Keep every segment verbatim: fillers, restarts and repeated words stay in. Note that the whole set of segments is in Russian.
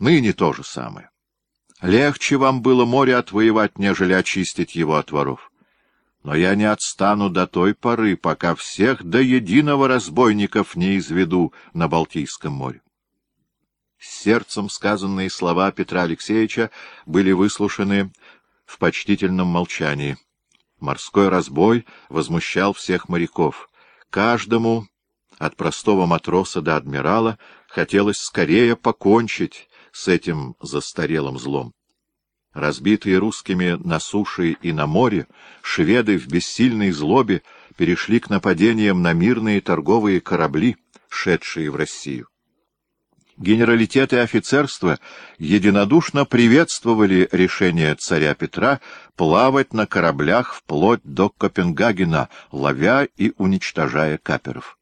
Ныне то же самое. Легче вам было море отвоевать, нежели очистить его от воров. Но я не отстану до той поры, пока всех до единого разбойников не изведу на Балтийском море. С сердцем сказанные слова Петра Алексеевича были выслушаны в почтительном молчании. Морской разбой возмущал всех моряков. Каждому, от простого матроса до адмирала, хотелось скорее покончить с этим застарелым злом. Разбитые русскими на суше и на море, шведы в бессильной злобе перешли к нападениям на мирные торговые корабли, шедшие в Россию. Генералитет и офицерство единодушно приветствовали решение царя Петра плавать на кораблях вплоть до Копенгагена, ловя и уничтожая каперов.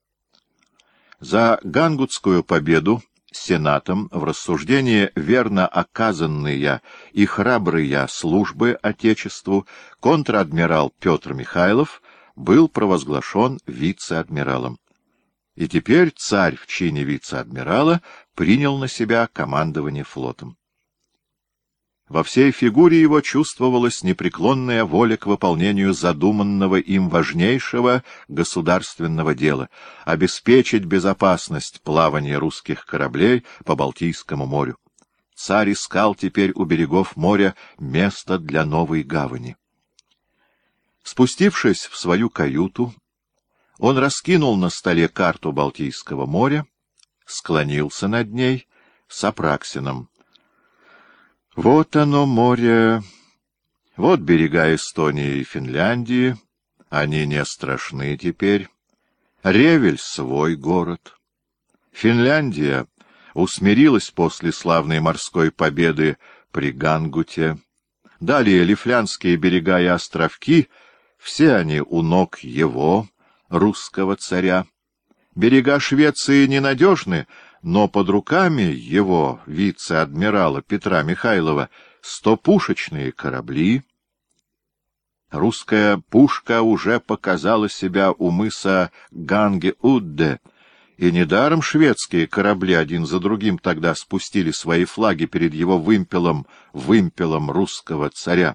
За Гангутскую победу Сенатом в рассуждении верно оказанные и храбрые службы Отечеству контр-адмирал Петр Михайлов был провозглашен вице-адмиралом. И теперь царь в чине вице-адмирала принял на себя командование флотом. Во всей фигуре его чувствовалась непреклонная воля к выполнению задуманного им важнейшего государственного дела — обеспечить безопасность плавания русских кораблей по Балтийскому морю. Царь искал теперь у берегов моря место для новой гавани. Спустившись в свою каюту, он раскинул на столе карту Балтийского моря, склонился над ней с Апраксином. Вот оно, море, вот берега Эстонии и Финляндии, они не страшны теперь. Ревель — свой город. Финляндия усмирилась после славной морской победы при Гангуте. Далее Лифляндские берега и островки, все они у ног его, русского царя. Берега Швеции ненадежны, но под руками его, вице-адмирала Петра Михайлова, стопушечные корабли. Русская пушка уже показала себя у мыса Ганге-Удде, и недаром шведские корабли один за другим тогда спустили свои флаги перед его вымпелом, вымпелом русского царя.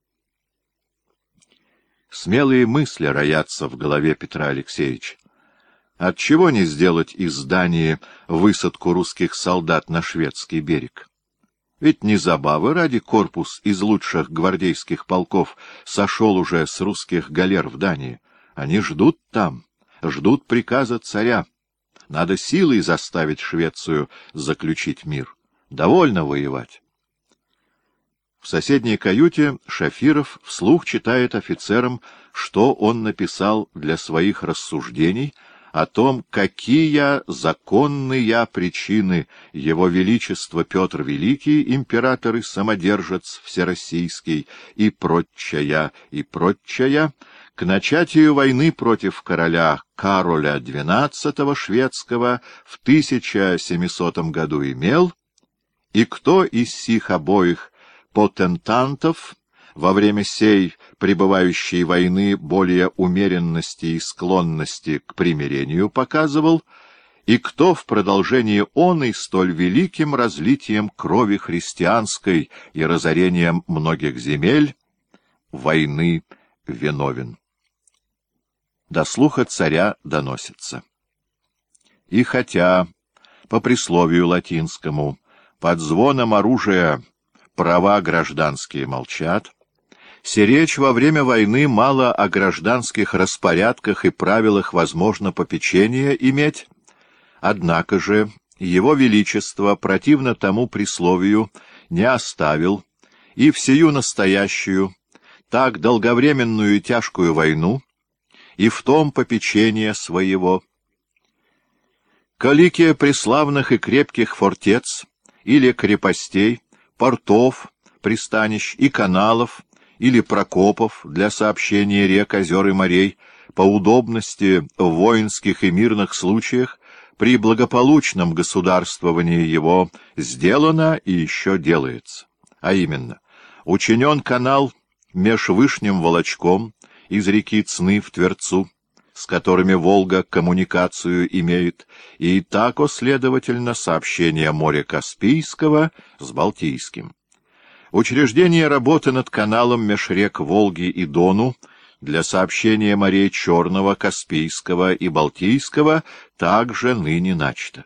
Смелые мысли роятся в голове Петра Алексеевича. Отчего не сделать из здания высадку русских солдат на шведский берег? Ведь не забавы ради корпус из лучших гвардейских полков сошел уже с русских галер в Дании. Они ждут там, ждут приказа царя. Надо силой заставить Швецию заключить мир. Довольно воевать. В соседней каюте Шафиров вслух читает офицерам, что он написал для своих рассуждений о том, какие законные причины его величества Петр Великий, император и самодержец всероссийский, и прочая, и прочая, к начатию войны против короля Кароля двенадцатого шведского в тысяча семисотом году имел, и кто из сих обоих потентантов во время сей пребывающей войны более умеренности и склонности к примирению показывал, и кто в продолжении оной столь великим разлитием крови христианской и разорением многих земель войны виновен. До слуха царя доносится. И хотя, по присловию латинскому, под звоном оружия права гражданские молчат, се речь во время войны мало о гражданских распорядках и правилах возможно попечения иметь, однако же его величество, противно тому присловию, не оставил и в сию настоящую, так долговременную и тяжкую войну, и в том попечение своего. Калики преславных и крепких фортец или крепостей, портов, пристанищ и каналов или прокопов для сообщения рек, озер и морей по удобности в воинских и мирных случаях при благополучном государствовании его сделано и еще делается. А именно, учинен канал меж Вышним Волочком из реки Цны в Тверцу, с которыми Волга коммуникацию имеет, и тако, следовательно, сообщение моря Каспийского с Балтийским. Учреждение работы над каналом меж рек Волги и Дону для сообщения морей Черного, Каспийского и Балтийского также ныне начато.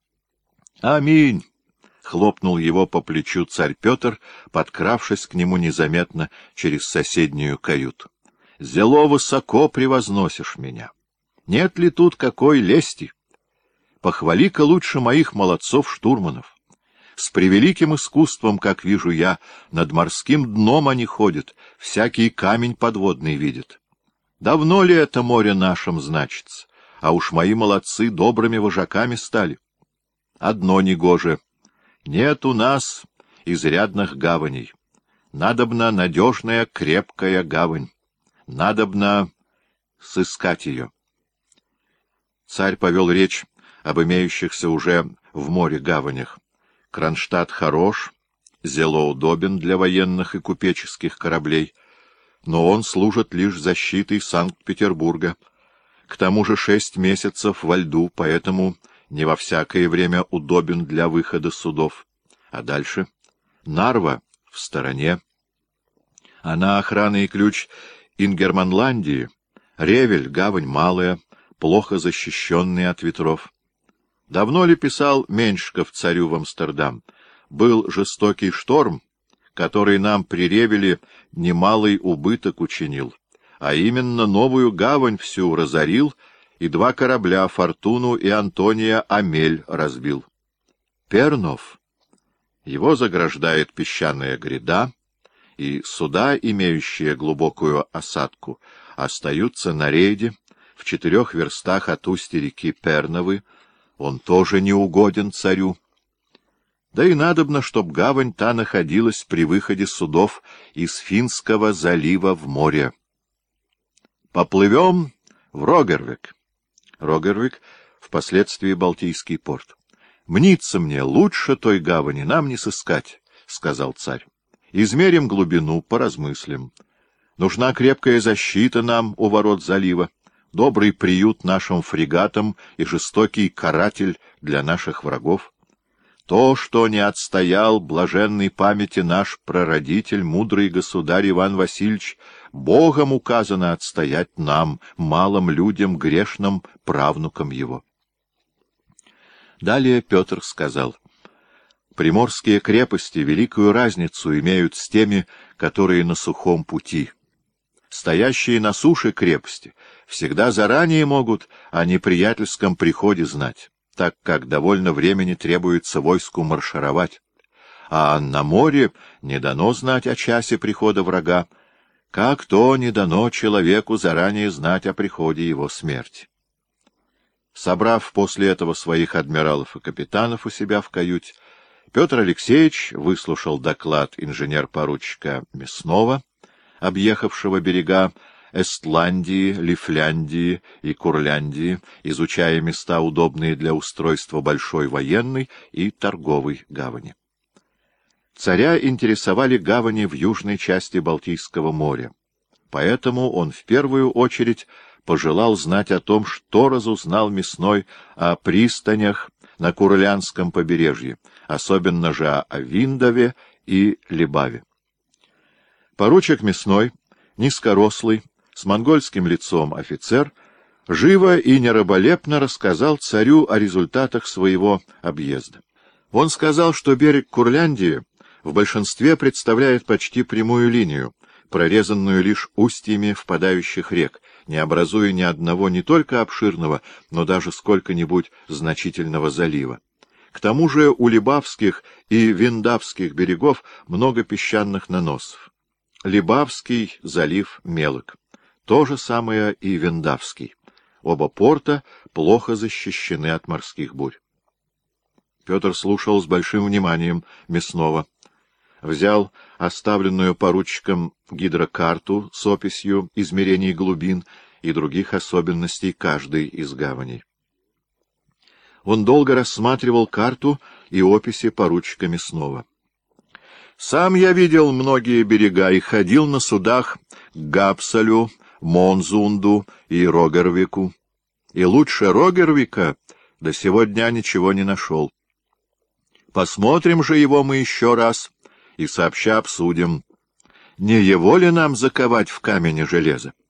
Аминь! — хлопнул его по плечу царь Петр, подкравшись к нему незаметно через соседнюю каюту. — Зело высоко превозносишь меня. Нет ли тут какой лести? Похвали-ка лучше моих молодцов-штурманов. С превеликим искусством, как вижу я, над морским дном они ходят, всякий камень подводный видят. Давно ли это море нашим значится? А уж мои молодцы добрыми вожаками стали. Одно негоже. Нет у нас изрядных гаваней. Надобна надежная крепкая гавань. Надобно сыскать ее. Царь повел речь об имеющихся уже в море гаванях. Кронштадт хорош, Зело удобен для военных и купеческих кораблей, но он служит лишь защитой Санкт-Петербурга. К тому же шесть месяцев во льду, поэтому не во всякое время удобен для выхода судов. А дальше Нарва в стороне. Она охрана и ключ Ингерманландии, Ревель — гавань малая, плохо защищенная от ветров. Давно ли писал Меньшиков царю в Амстердам? Был жестокий шторм, который нам при Ревеле немалый убыток учинил, а именно новую гавань всю разорил и два корабля «Фортуну» и «Антония» Амель разбил. Пернов. Его заграждает песчаная гряда, и суда, имеющие глубокую осадку, остаются на рейде в четырех верстах от устья реки Перновы. Он тоже не угоден царю. Да и надобно, чтоб гавань та находилась при выходе судов из Финского залива в море. Поплывем в Рогервик. Рогервик — впоследствии Балтийский порт. Мнится мне, лучше той гавани нам не сыскать, — сказал царь. Измерим глубину, поразмыслим. Нужна крепкая защита нам у ворот залива, добрый приют нашим фрегатам и жестокий каратель для наших врагов. То, что не отстоял блаженной памяти наш прародитель, мудрый государь Иван Васильевич, Богом указано отстоять нам, малым людям, грешным правнукам его. Далее Петр сказал: приморские крепости великую разницу имеют с теми, которые на сухом пути. Стоящие на суше крепости всегда заранее могут о неприятельском приходе знать, так как довольно времени требуется войску маршировать, а на море не дано знать о часе прихода врага, как то не дано человеку заранее знать о приходе его смерти. Собрав после этого своих адмиралов и капитанов у себя в каюте, Петр Алексеевич выслушал доклад инженер-поручика Мясного, объехавшего берега Эстландии, Лифляндии и Курляндии, изучая места, удобные для устройства большой военной и торговой гавани. Царя интересовали гавани в южной части Балтийского моря, поэтому он в первую очередь пожелал знать о том, что разузнал Мясной о пристанях на Курлянском побережье, особенно же о Виндове и Либаве. Поручик Мясной, низкорослый, с монгольским лицом офицер, живо и нераболепно рассказал царю о результатах своего объезда. Он сказал, что берег Курляндии в большинстве представляет почти прямую линию, прорезанную лишь устьями впадающих рек, не образуя ни одного не только обширного, но даже сколько-нибудь значительного залива. К тому же у Либавских и Виндавских берегов много песчаных наносов. Либавский залив мелок. То же самое и Виндавский. Оба порта плохо защищены от морских бурь. Петр слушал с большим вниманием Мясного. Взял оставленную поручиком гидрокарту с описью измерений глубин и других особенностей каждой из гаваней. Он долго рассматривал карту и описи поручика Мясного. «Сам я видел многие берега и ходил на судах к Гапсалю, Монзунду и Рогервику. И лучше Рогервика до сего дня ничего не нашел. Посмотрим же его мы еще раз и сообща обсудим, не его ли нам заковать в камень и железо.